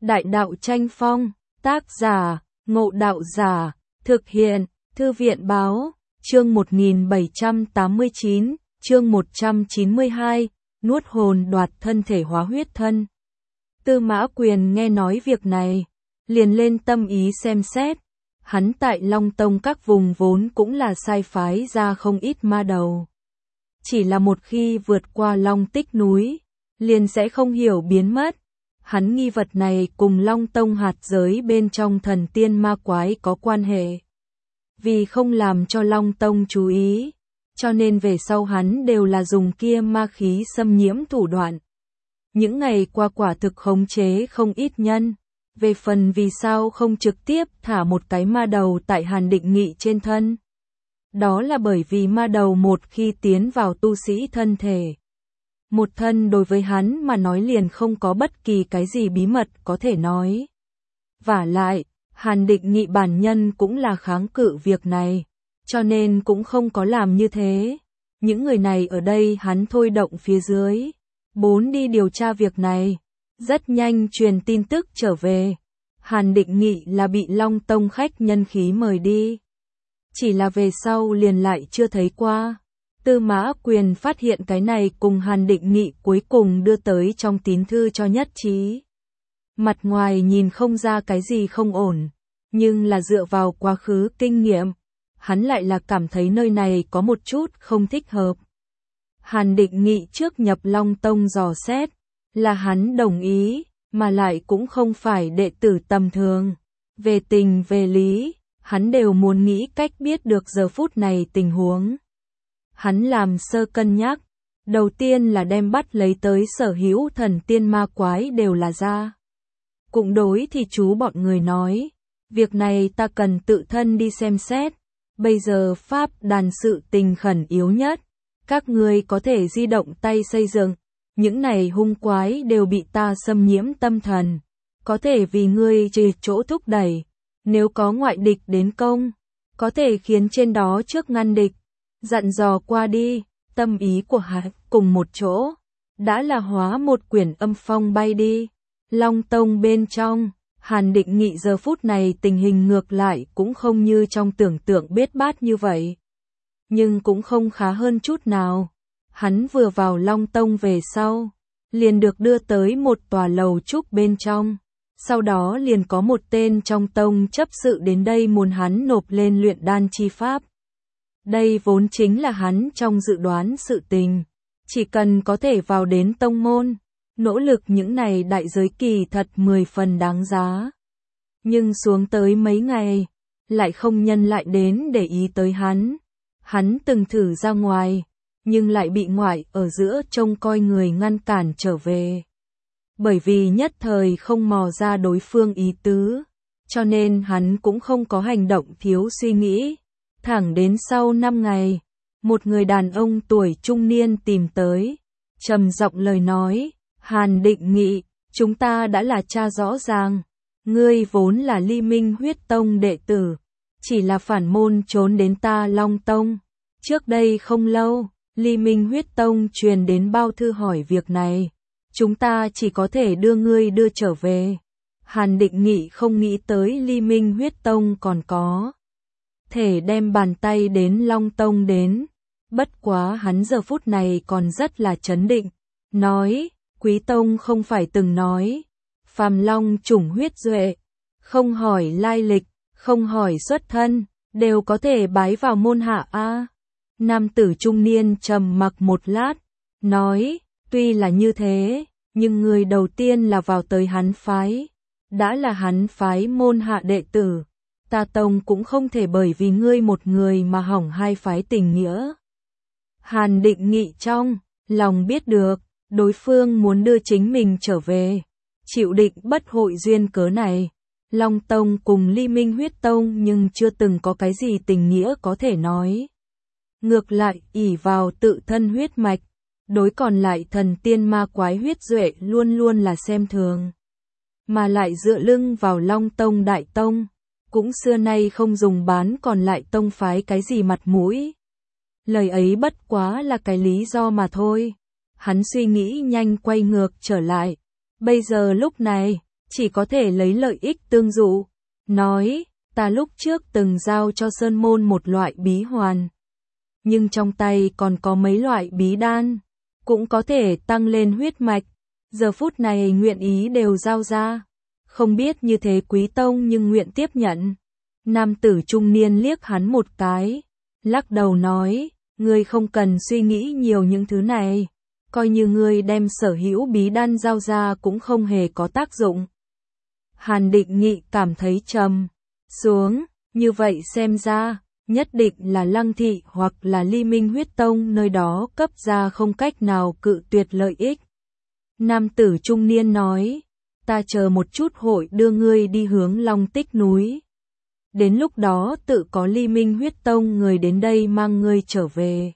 Đại đạo tranh phong, tác giả, Ngộ Đạo Giả, thực hiện, Thư viện báo, chương 1789, chương 192, nuốt hồn đoạt thân thể hóa huyết thân. Tư Mã Quyền nghe nói việc này, liền lên tâm ý xem xét. Hắn tại Long Tông các vùng vốn cũng là sai phái ra không ít ma đầu. Chỉ là một khi vượt qua Long Tích núi, liền sẽ không hiểu biến mất. Hắn nghi vật này cùng Long Tông hạt giới bên trong thần tiên ma quái có quan hệ. Vì không làm cho Long Tông chú ý, cho nên về sau hắn đều là dùng kia ma khí xâm nhiễm thủ đoạn. Những ngày qua quả thực khống chế không ít nhân. Về phần vì sao không trực tiếp thả một cái ma đầu tại Hàn Định Nghị trên thân. Đó là bởi vì ma đầu một khi tiến vào tu sĩ thân thể. Một thân đối với hắn mà nói liền không có bất kỳ cái gì bí mật có thể nói. Vả lại, Hàn Định Nghị bản nhân cũng là kháng cự việc này, cho nên cũng không có làm như thế. Những người này ở đây hắn thôi động phía dưới, 4 đi điều tra việc này. Rất nhanh truyền tin tức trở về. Hàn Định Nghị là bị Long Tông khách nhân khí mời đi. Chỉ là về sau liền lại chưa thấy qua. Tư Mã Quyền phát hiện cái này cùng Hàn Định Nghị cuối cùng đưa tới trong tín thư cho nhất trí. Mặt ngoài nhìn không ra cái gì không ổn, nhưng là dựa vào quá khứ kinh nghiệm, hắn lại là cảm thấy nơi này có một chút không thích hợp. Hàn Định Nghị trước nhập Long Tông dò xét, là hắn đồng ý, mà lại cũng không phải đệ tử tầm thường. Về tình về lý, hắn đều muốn nghĩ cách biết được giờ phút này tình huống. Hắn làm sơ cân nhắc, đầu tiên là đem bắt lấy tới sở hữu thần tiên ma quái đều là ra. Cũng đối thì chú bọn người nói, việc này ta cần tự thân đi xem xét, bây giờ pháp đàn sự tình khẩn yếu nhất, các ngươi có thể di động tay xây dựng. Những này hung quái đều bị ta xâm nhiễm tâm thần, có thể vì ngươi trừ chỗ thúc đẩy, nếu có ngoại địch đến công, có thể khiến trên đó trước ngăn địch, dặn dò qua đi, tâm ý của hắn cùng một chỗ, đã là hóa một quyển âm phong bay đi. Long Tông bên trong, Hàn Định Nghị giờ phút này tình hình ngược lại cũng không như trong tưởng tượng bết bát như vậy, nhưng cũng không khá hơn chút nào. Hắn vừa vào Long Tông về sau, liền được đưa tới một tòa lầu trúc bên trong, sau đó liền có một tên trong tông chấp sự đến đây muốn hắn nộp lên luyện đan chi pháp. Đây vốn chính là hắn trong dự đoán sự tình, chỉ cần có thể vào đến tông môn, nỗ lực những này đại giới kỳ thật 10 phần đáng giá. Nhưng xuống tới mấy ngày, lại không nhân lại đến để ý tới hắn. Hắn từng thử ra ngoài, nhưng lại bị ngoại ở giữa trông coi người ngăn cản trở về. Bởi vì nhất thời không mò ra đối phương ý tứ, cho nên hắn cũng không có hành động thiếu suy nghĩ. Thẳng đến sau 5 ngày, một người đàn ông tuổi trung niên tìm tới, trầm giọng lời nói, Hàn Định Nghị, chúng ta đã là tra rõ ràng, ngươi vốn là Ly Minh huyết tông đệ tử, chỉ là phản môn trốn đến ta Long Tông. Trước đây không lâu, Ly Minh huyết tông truyền đến bao thư hỏi việc này, chúng ta chỉ có thể đưa ngươi đưa trở về. Hàn Định Nghị không nghĩ tới Ly Minh huyết tông còn có thể đem bàn tay đến Long Tông đến, bất quá hắn giờ phút này còn rất là trấn định, nói, Quý tông không phải từng nói, phàm long chủng huyết duệ, không hỏi lai lịch, không hỏi xuất thân, đều có thể bái vào môn hạ a. Nam tử trung niên trầm mặc một lát, nói, tuy là như thế, nhưng người đầu tiên là vào tới hắn phái, đã là hắn phái môn hạ đệ tử, ta tông cũng không thể bởi vì ngươi một người mà hỏng hai phái tình nghĩa. Hàn Định Nghị trong lòng biết được, đối phương muốn đưa chính mình trở về, chịu định bất hội duyên cớ này. Long Tông cùng Ly Minh huyết tông nhưng chưa từng có cái gì tình nghĩa có thể nói. Ngược lại, ỷ vào tự thân huyết mạch, đối còn lại thần tiên ma quái huyết duệ luôn luôn là xem thường. Mà lại dựa lưng vào Long Tông Đại Tông, cũng xưa nay không dùng bán còn lại tông phái cái gì mặt mũi. Lời ấy bất quá là cái lý do mà thôi. Hắn suy nghĩ nhanh quay ngược trở lại. Bây giờ lúc này, chỉ có thể lấy lợi ích tương dụ. Nói, ta lúc trước từng giao cho Sơn Môn một loại bí hoàn. Nhưng trong tay còn có mấy loại bí đan, cũng có thể tăng lên huyết mạch. Giờ phút này nguyện ý đều giao ra. Không biết như thế Quý Tông nhưng nguyện tiếp nhận. Nam tử trung niên liếc hắn một cái, lắc đầu nói, ngươi không cần suy nghĩ nhiều những thứ này. Coi như ngươi đem sở hữu bí đan giao ra cũng không hề có tác dụng. Hàn Định Nghị cảm thấy trầm xuống, như vậy xem ra, nhất định là Lăng Thị hoặc là Ly Minh Huyết Tông nơi đó cấp ra không cách nào cự tuyệt lợi ích. Nam tử trung niên nói, ta chờ một chút hội đưa ngươi đi hướng Long Tích núi. Đến lúc đó tự có Ly Minh Huyết Tông người đến đây mang ngươi trở về.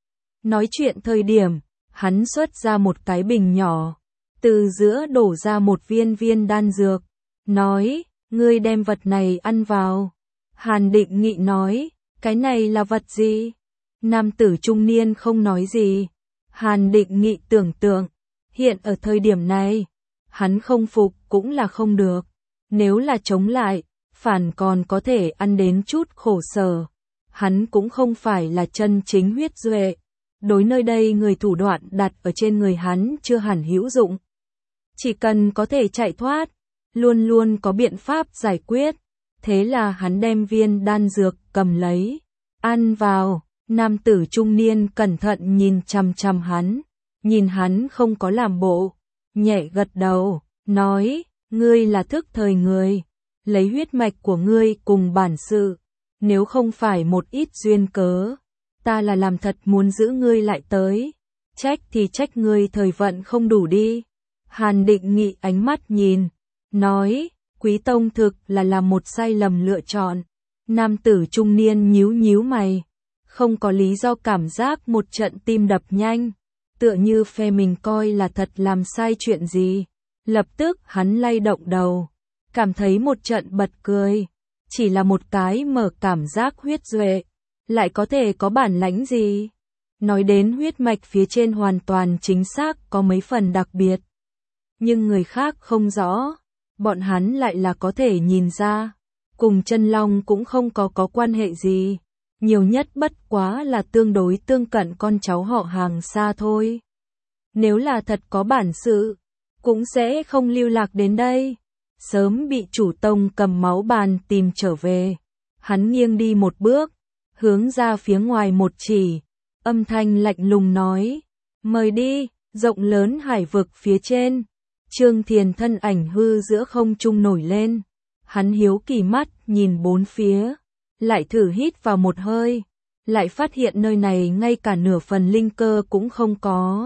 Nói chuyện thời điểm, hắn xuất ra một cái bình nhỏ, từ giữa đổ ra một viên đan dược, nói, ngươi đem vật này ăn vào. Hàn Định Nghị nói, cái này là vật gì? Nam tử trung niên không nói gì. Hàn Định Nghị tưởng tượng, hiện ở thời điểm này, hắn không phục cũng là không được. Nếu là chống lại, phản còn có thể ăn đến chút khổ sở. Hắn cũng không phải là chân chính huyết duệ. Đối nơi đây người thủ đoạn đặt ở trên người hắn chưa hẳn hữu dụng. Chỉ cần có thể chạy thoát, luôn luôn có biện pháp giải quyết. Thế là hắn đem viên đan dược cầm lấy, ăn vào. Nam tử trung niên cẩn thận nhìn chằm chằm hắn, nhìn hắn không có làm bộ, nhẹ gật đầu, nói, ngươi là thức thời người, lấy huyết mạch của ngươi cùng bản sự, nếu không phải một ít duyên cớ, ta là làm thật muốn giữ ngươi lại tới, trách thì trách ngươi thời vận không đủ đi. Hàn Định Nghị ánh mắt nhìn, nói, Quý Tông thực là làm một sai lầm lựa chọn. Nam tử trung niên nhíu mày, không có lý do cảm giác một trận tim đập nhanh, tựa như phe mình coi là thật làm sai chuyện gì. Lập tức hắn lay động đầu, cảm thấy một trận bật cười, chỉ là một cái mở cảm giác huyết duệ, lại có thể có bản lãnh gì? Nói đến huyết mạch phía trên hoàn toàn chính xác có mấy phần đặc biệt, nhưng người khác không rõ, bọn hắn lại là có thể nhìn ra, cùng chân long cũng không có quan hệ gì, nhiều nhất bất quá là tương đối tương cận con cháu họ hàng xa thôi. Nếu là thật có bản sự, cũng sẽ không lưu lạc đến đây, sớm bị chủ tông cầm máu bàn tìm trở về. Hắn nghiêng đi một bước, hướng ra phía ngoài một chỉ, âm thanh lạnh lùng nói, mời đi. Rộng lớn hải vực phía trên, Trương Thiền thân ảnh hư giữa không trung nổi lên, hắn hiếu kỳ mắt nhìn bốn phía, lại thử hít vào một hơi, lại phát hiện nơi này ngay cả nửa phần linh cơ cũng không có.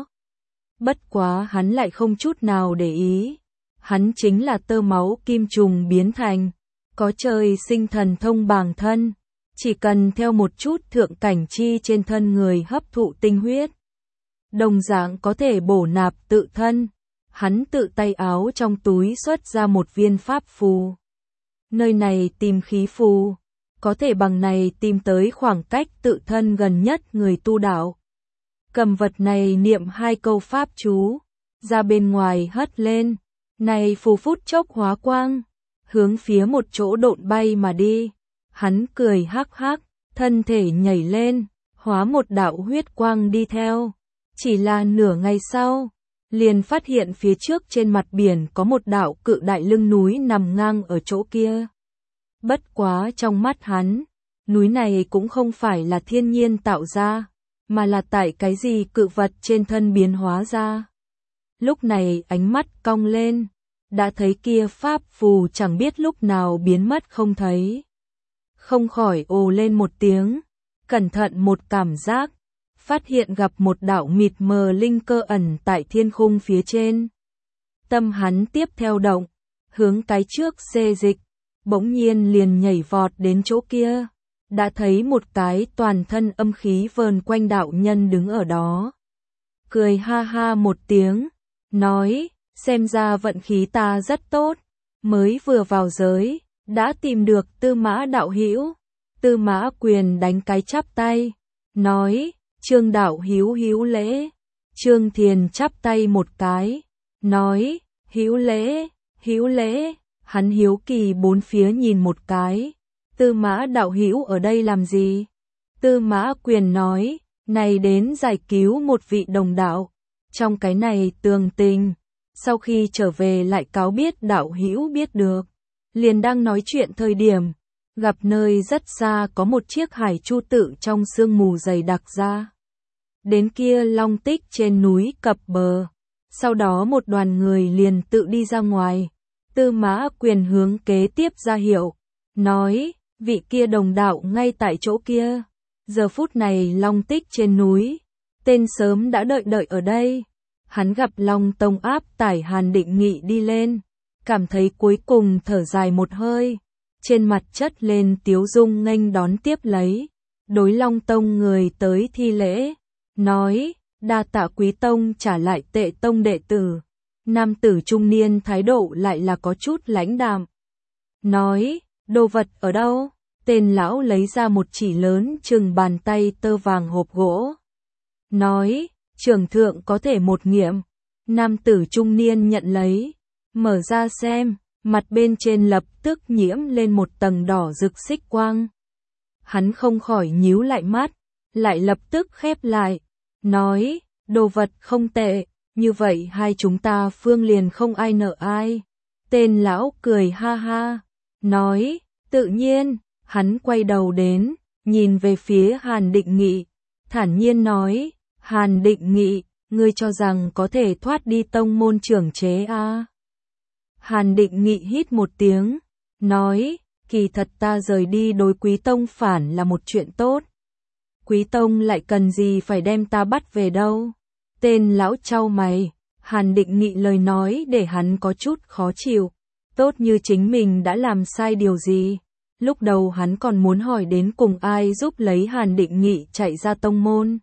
Bất quá hắn lại không chút nào để ý, hắn chính là tơ máu kim trùng biến thành, có trời sinh thần thông bàng thân, chỉ cần theo một chút thượng cảnh chi trên thân người hấp thụ tinh huyết, đồng dạng có thể bổ nạp tự thân. Hắn tự tay áo trong túi xuất ra một viên pháp phù. Nơi này tìm khí phù, có thể bằng này tìm tới khoảng cách tự thân gần nhất người tu đạo. Cầm vật này niệm 2 câu pháp chú, ra bên ngoài hất lên, này phù phút chốc hóa quang, hướng phía một chỗ độn bay mà đi. Hắn cười hắc hắc, thân thể nhảy lên, hóa một đạo huyết quang đi theo. Chỉ là nửa ngày sau, liền phát hiện phía trước trên mặt biển có một đạo cự đại lưng núi nằm ngang ở chỗ kia. Bất quá trong mắt hắn, núi này cũng không phải là thiên nhiên tạo ra, mà là tại cái gì cự vật trên thân biến hóa ra. Lúc này ánh mắt cong lên, đã thấy kia pháp phù chẳng biết lúc nào biến mất không thấy. Không khỏi ồ lên một tiếng, cẩn thận một cảm giác, phát hiện gặp một đạo mịt mờ linh cơ ẩn tại thiên khung phía trên. Tâm hắn tiếp theo động, hướng cái trước xê dịch, bỗng nhiên liền nhảy vọt đến chỗ kia, đã thấy một cái toàn thân âm khí vờn quanh đạo nhân đứng ở đó. Cười ha ha một tiếng, nói, xem ra vận khí ta rất tốt, mới vừa vào giới, đã tìm được Tư Mã đạo hữu. Tư Mã Quyền đánh cái chắp tay, nói, Trương đạo hữu hữu lễ. Trương Thiền chắp tay một cái, nói, hữu lễ, Hữu lễ, hắn hiếu kỳ bốn phía nhìn một cái. Tư Mã đạo hữu ở đây làm gì? Tư Mã Quyền nói, này đến giải cứu một vị đồng đạo. Trong cái này tường tình, sau khi trở về lại cáo biết đạo hữu biết được. Liền đang nói chuyện thời điểm, gặp nơi rất xa có một chiếc hải chu tự trong sương mù dày đặc ra. Đến kia long tích trên núi cập bờ. Sau đó một đoàn người liền tự đi ra ngoài. Tư Mã Quyền hướng kế tiếp ra hiệu, nói, vị kia đồng đạo ngay tại chỗ kia. Giờ phút này long tích trên núi, tên sớm đã đợi ở đây. Hắn gặp Long Tông áp tải Hàn Định Nghị đi lên, cảm thấy cuối cùng thở dài một hơi, trên mặt chất lên tiếu dung nghênh đón tiếp lấy. Đối Long Tông người tới thi lễ, nói, đa tạ quý tông trả lại Tệ tông đệ tử. Nam tử trung niên thái độ lại là có chút lãnh đạm. Nói, đồ vật ở đâu? Tên lão lấy ra một chỉ lớn chừng bàn tay tơ vàng hộp gỗ. Nói, trưởng thượng có thể một nghiệm. Nam tử trung niên nhận lấy, mở ra xem, mặt bên trên lập tức nhiễm lên một tầng đỏ rực xích quang. Hắn không khỏi nhíu lại mắt, lại lập tức khép lại, nói, đồ vật không tệ, như vậy hai chúng ta phương liền không ai nợ ai. Tên lão cười ha ha, nói, tự nhiên. Hắn quay đầu đến, nhìn về phía Hàn Định Nghị, thản nhiên nói, Hàn Định Nghị, ngươi cho rằng có thể thoát đi tông môn trưởng chế à? Hàn Định Nghị hít một tiếng, nói, kỳ thật ta rời đi đối quý tông phản là một chuyện tốt. Quý tông lại cần gì phải đem ta bắt về đâu? Tên lão chau mày, Hàn Định Nghị lời nói để hắn có chút khó chịu, tốt như chính mình đã làm sai điều gì. Lúc đầu hắn còn muốn hỏi đến cùng ai giúp lấy Hàn Định Nghị chạy ra tông môn.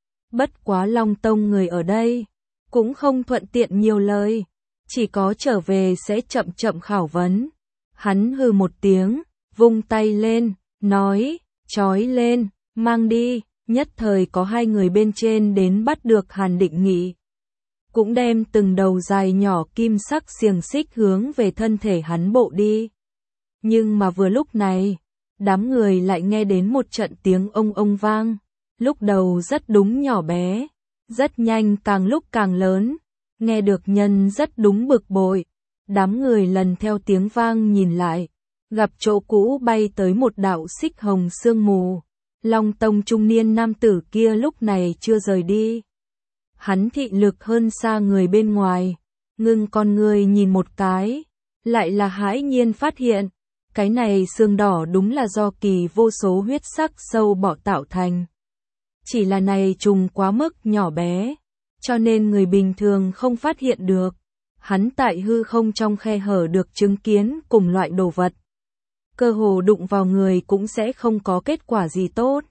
Bất quá Long Tông người ở đây, cũng không thuận tiện nhiều lời, chỉ có trở về sẽ chậm chậm khảo vấn. Hắn hừ một tiếng, vung tay lên, nói, trói lên, mang đi, nhất thời có hai người bên trên đến bắt được Hàn Định Nghị. Cũng đem từng đầu dài nhỏ kim sắc xiềng xích hướng về thân thể hắn bộ đi. Nhưng mà vừa lúc này, đám người lại nghe đến một trận tiếng ông ông vang, lúc đầu rất đúng nhỏ bé, rất nhanh càng lúc càng lớn, nghe được nhân rất đúng bực bội. Đám người lần theo tiếng vang nhìn lại, gặp chỗ cũ bay tới một đạo xích hồng sương mù. Long Tông trung niên nam tử kia lúc này chưa rời đi. Hắn thị lực hơn xa người bên ngoài, ngưng con người nhìn một cái, lại là hãi nhiên phát hiện. Cái này xương đỏ đúng là do kỳ vô số huyết sắc sâu bọ tạo thành. Chỉ là này trùng quá mức nhỏ bé, cho nên người bình thường không phát hiện được. Hắn tại hư không trong khe hở được chứng kiến cùng loại đồ vật. Cơ hồ đụng vào người cũng sẽ không có kết quả gì tốt.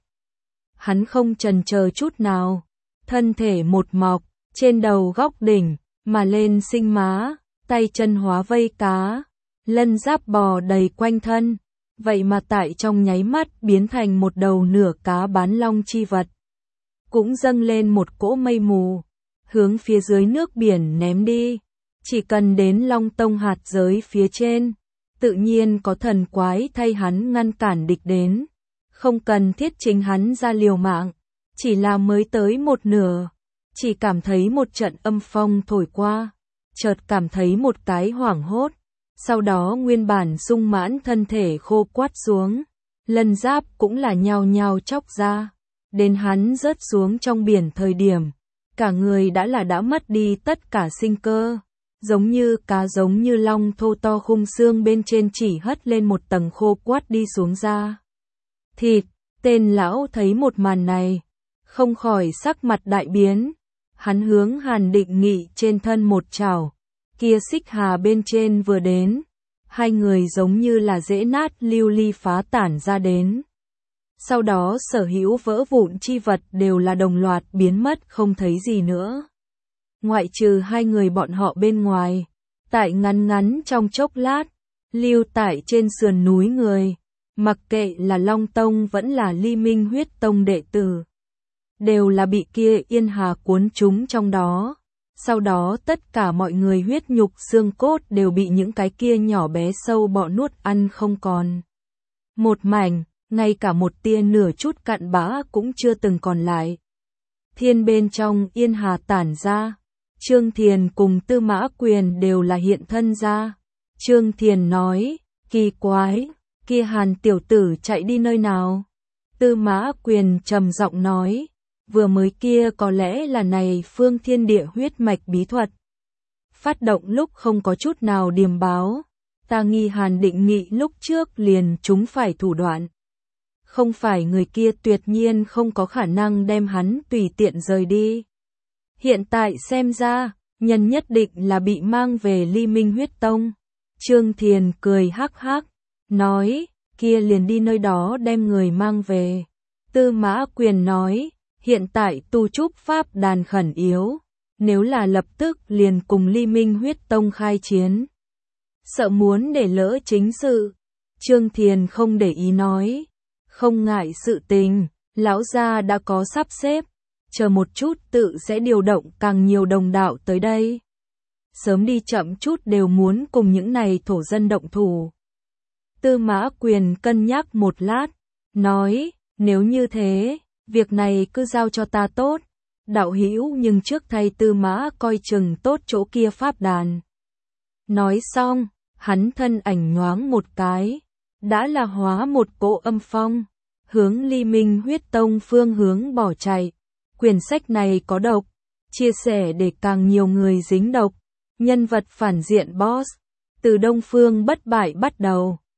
Hắn không chần chờ chút nào, thân thể một mọc, trên đầu góc đỉnh, mà lên sinh má, tay chân hóa vây cá. Lân giáp bò đầy quanh thân, vậy mà tại trong nháy mắt biến thành một đầu nửa cá bán long chi vật. Cũng dâng lên một cỗ mây mù, hướng phía dưới nước biển ném đi. Chỉ cần đến Long Tông hạt giới phía trên, tự nhiên có thần quái thay hắn ngăn cản địch đến. Không cần thiết chính hắn ra liều mạng, chỉ là mới tới một nửa, chỉ cảm thấy một trận âm phong thổi qua, chợt cảm thấy một cái hoảng hốt. Sau đó nguyên bản sung mãn thân thể khô quắt xuống, lân giáp cũng là nhao nhao chóc ra. Đến hắn rớt xuống trong biển thời điểm, cả người đã mất đi tất cả sinh cơ, giống như cá giống như long thô to khung xương bên trên chỉ hất lên một tầng khô quắt đi xuống ra. Thịt, tên lão thấy một màn này, không khỏi sắc mặt đại biến, hắn hướng Hàn Định Nghị trên thân một chảo. Kia xích hà bên trên vừa đến, hai người giống như là dễ nát lưu ly phá tản ra đến. Sau đó sở hữu vỡ vụn chi vật đều là đồng loạt biến mất không thấy gì nữa. Ngoại trừ hai người bọn họ bên ngoài, tại ngắn ngắn trong chốc lát, lưu tại trên sườn núi người, mặc kệ là Long Tông vẫn là Ly Minh Huyết Tông đệ tử, đều là bị kia yên hà cuốn chúng trong đó. Sau đó tất cả mọi người huyết nhục xương cốt đều bị những cái kia nhỏ bé sâu bọ nuốt ăn không còn. Một mảnh, ngay cả một tia nửa chút cặn bã cũng chưa từng còn lại. Thiên bên trong yên hà tản ra, Trương Thiền cùng Tư Mã Quyền đều là hiện thân ra. Trương Thiền nói, kỳ quái, kia Hàn tiểu tử chạy đi nơi nào? Tư Mã Quyền trầm giọng nói, vừa mới kia có lẽ là này phương thiên địa huyết mạch bí thuật. Phát động lúc không có chút nào điềm báo, ta nghi Hàn Định Nghị lúc trước liền chúng phải thủ đoạn. Không phải người kia tuyệt nhiên không có khả năng đem hắn tùy tiện rời đi. Hiện tại xem ra, nhân nhất định là bị mang về Ly Minh huyết tông. Trương Thiền cười hắc hắc, nói, kia liền đi nơi đó đem người mang về. Tư Mã Quyền nói, hiện tại tu trúc pháp đàn khẩn yếu, nếu là lập tức liền cùng Ly Minh huyết tông khai chiến. Sợ muốn để lỡ chính sự. Trương Thiền không để ý nói, không ngại sự tình, lão gia đã có sắp xếp, chờ một chút tự sẽ điều động càng nhiều đồng đạo tới đây. Sớm đi chậm chút đều muốn cùng những này thổ dân động thủ. Tư Mã Quyền cân nhắc một lát, nói, nếu như thế, việc này cứ giao cho ta tốt. Đạo hữu nhưng trước thay Tư Mã coi chừng tốt chỗ kia pháp đàn. Nói xong, hắn thân ảnh nhoáng một cái, đã là hóa một cỗ âm phong, hướng Ly Minh huyết tông phương hướng bỏ chạy. Quyển sách này có độc, chia sẻ để càng nhiều người dính độc. Nhân vật phản diện boss, từ Đông Phương bất bại bắt đầu.